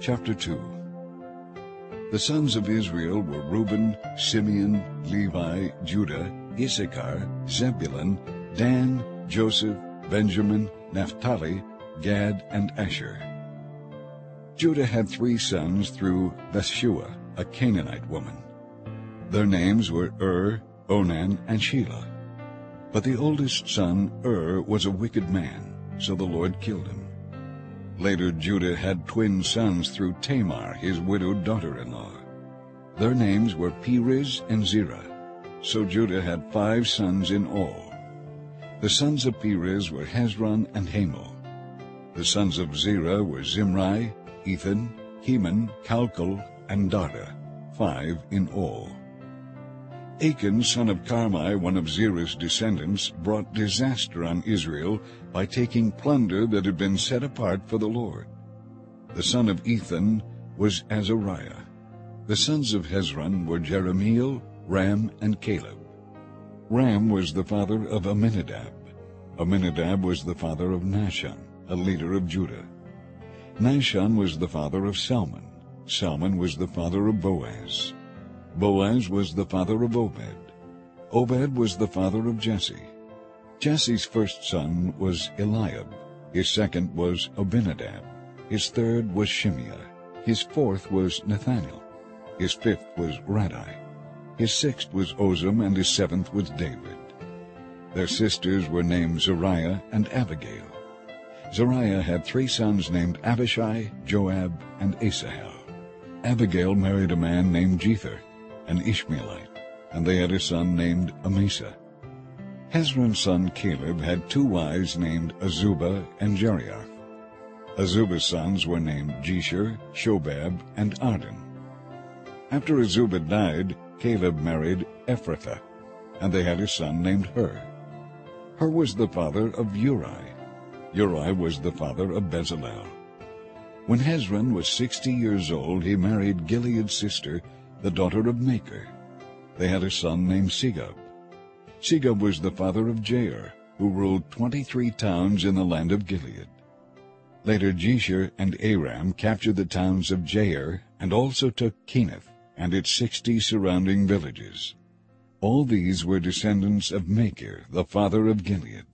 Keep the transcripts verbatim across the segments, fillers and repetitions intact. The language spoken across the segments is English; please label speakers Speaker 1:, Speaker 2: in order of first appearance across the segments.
Speaker 1: Chapter two. The sons of Israel were Reuben, Simeon, Levi, Judah, Issachar, Zebulun, Dan, Joseph, Benjamin, Naphtali, Gad, and Asher. Judah had three sons through Bathshua, a Canaanite woman. Their names were Ur, Onan, and Shelah. But the oldest son, Ur, was a wicked man, so the Lord killed him. Later Judah had twin sons through Tamar, his widowed daughter-in-law. Their names were Perez and Zerah. So Judah had five sons in all. The sons of Perez were Hezron and Hamul. The sons of Zerah were Zimri, Ethan, Heman, Calcol, and Darda, five in all. Achan, son of Carmi, one of Zerah's descendants, brought disaster on Israel by taking plunder that had been set apart for the Lord. The son of Ethan was Azariah. The sons of Hezron were Jerahmeel, Ram, and Caleb. Ram was the father of Amminadab. Amminadab was the father of Nahshon, a leader of Judah. Nahshon was the father of Salmon. Salmon was the father of Boaz. Boaz was the father of Obed. Obed was the father of Jesse. Jesse's first son was Eliab. His second was Abinadab. His third was Shimeah. His fourth was Nathaniel. His fifth was Radai. His sixth was Ozem, and his seventh was David. Their sisters were named Zariah and Abigail. Zariah had three sons named Abishai, Joab, and Asahel. Abigail married a man named Jether, an Ishmaelite, and they had a son named Amasa. Hezron's son Caleb had two wives named Azubah and Jeriath. Azubah's sons were named Jesher, Shobab, and Arden. After Azubah died, Caleb married Ephrathah, and they had a son named Hur. Hur was the father of Uri. Uri was the father of Bezalel. When Hezron was sixty years old, he married Gilead's sister, the daughter of Machir. They had a son named Segub. Segub was the father of Jair, who ruled twenty-three towns in the land of Gilead. Later Jesher and Aram captured the towns of Jair and also took Kenath and its sixty surrounding villages. All these were descendants of Machir, the father of Gilead.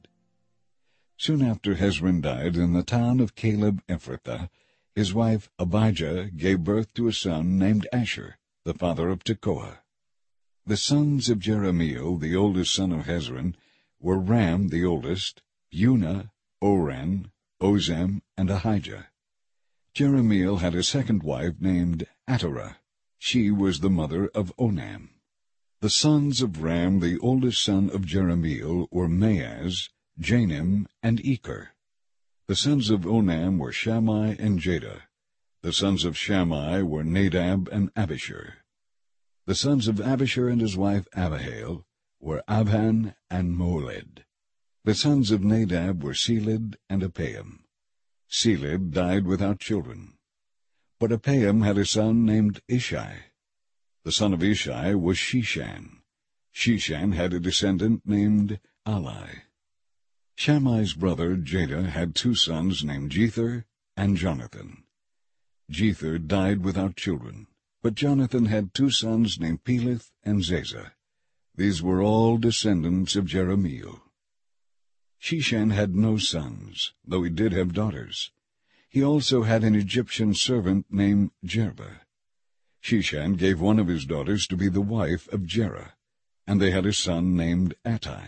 Speaker 1: Soon after Hezron died, in the town of Caleb Ephrathah, his wife Abijah gave birth to a son named Asher, the father of Tekoa. The sons of Jerahmeel, the oldest son of Hezron, were Ram the oldest, Unah, Oran, Ozem, and Ahijah. Jerahmeel had a second wife named Atterah. She was the mother of Onam. The sons of Ram, the oldest son of Jerahmeel, were Maaz, Janim, and Eker. The sons of Onam were Shammai and Jadah. The sons of Shammai were Nadab and Abishur. The sons of Abishur and his wife Abihail were Abhan and Moled. The sons of Nadab were Seled and Apaim. Seled died without children. But Apaim had a son named Ishai. The son of Ishai was Shishan. Shishan had a descendant named Ali. Shammai's brother Jadah had two sons named Jether and Jonathan. Jether died without children, but Jonathan had two sons named Peleth and Zazah. These were all descendants of Jerahmeel. Shishan had no sons, though he did have daughters. He also had an Egyptian servant named Jerba. Shishan gave one of his daughters to be the wife of Jerah, and they had a son named Attai.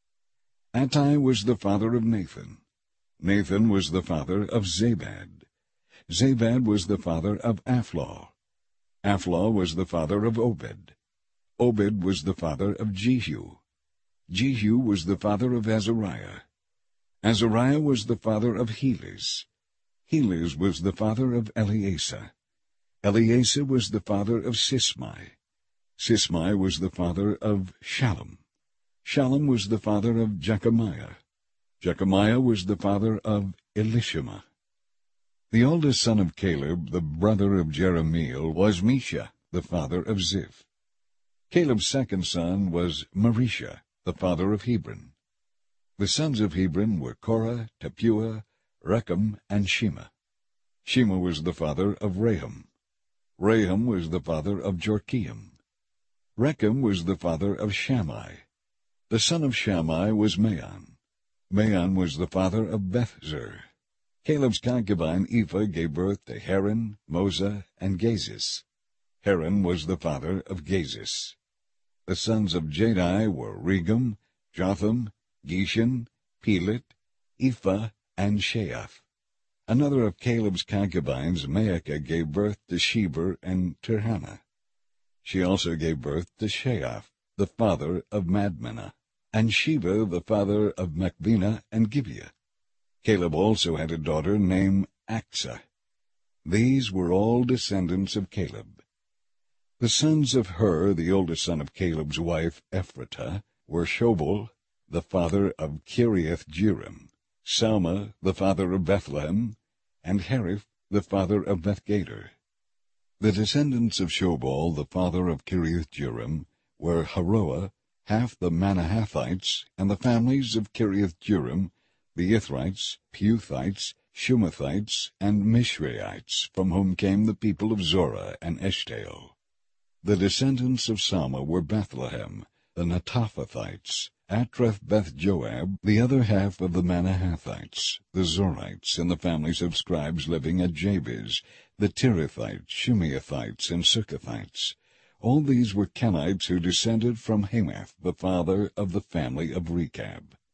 Speaker 1: Attai was the father of Nathan. Nathan was the father of Zabad. Zabad was the father of Aphlah. Aphlah was the father of Obed. Obed was the father of Jehu. Jehu was the father of Azariah. Azariah was the father of Helez. Helez was the father of Eleasa. Eleasa was the father of Sismai. Sismai was the father of Shallum. Shallum was the father of Jechamiah. Jechamiah was the father of Elishama. The oldest son of Caleb, the brother of Jerahmeel, was Mesha, the father of Ziph. Caleb's second son was Marisha, the father of Hebron. The sons of Hebron were Korah, Tappuah, Rechem, and Shema. Shema was the father of Raham. Raham was the father of Jorkeam. Rechem was the father of Shammai. The son of Shammai was Maon. Maon was the father of Bethzer. Caleb's concubine Ephah gave birth to Haran, Moza, and Gazis. Haran was the father of Gazis. The sons of Jadai were Regem, Jotham, Geshan, Pelet, Ephah, and Sheath. Another of Caleb's concubines, Maacah, gave birth to Sheber and Tirhana. She also gave birth to Sheath, the father of Madmenah, and Sheba, the father of Machbenah and Gibeah. Caleb also had a daughter named Achsah. These were all descendants of Caleb. The sons of Hur, the oldest son of Caleb's wife Ephratah, were Shobal, the father of Kiriath-jearim, Salma, the father of Bethlehem, and Hariph, the father of Bethgader. The descendants of Shobal, the father of Kiriath-jearim, were Haroah, half the Manahathites, and the families of Kiriath-jearim, the Ithrites, Puthites, Shumathites, and Mishraites, from whom came the people of Zorah and Eshtaol. The descendants of Salma were Bethlehem, the Netophathites, Atrath-Beth-Joab, the other half of the Manahathites, the Zorites, and the families of scribes living at Jabez, the Tirathites, Shimeathites, and Succothites. All these were Kenites who descended from Hamath, the father of the family of Rechab.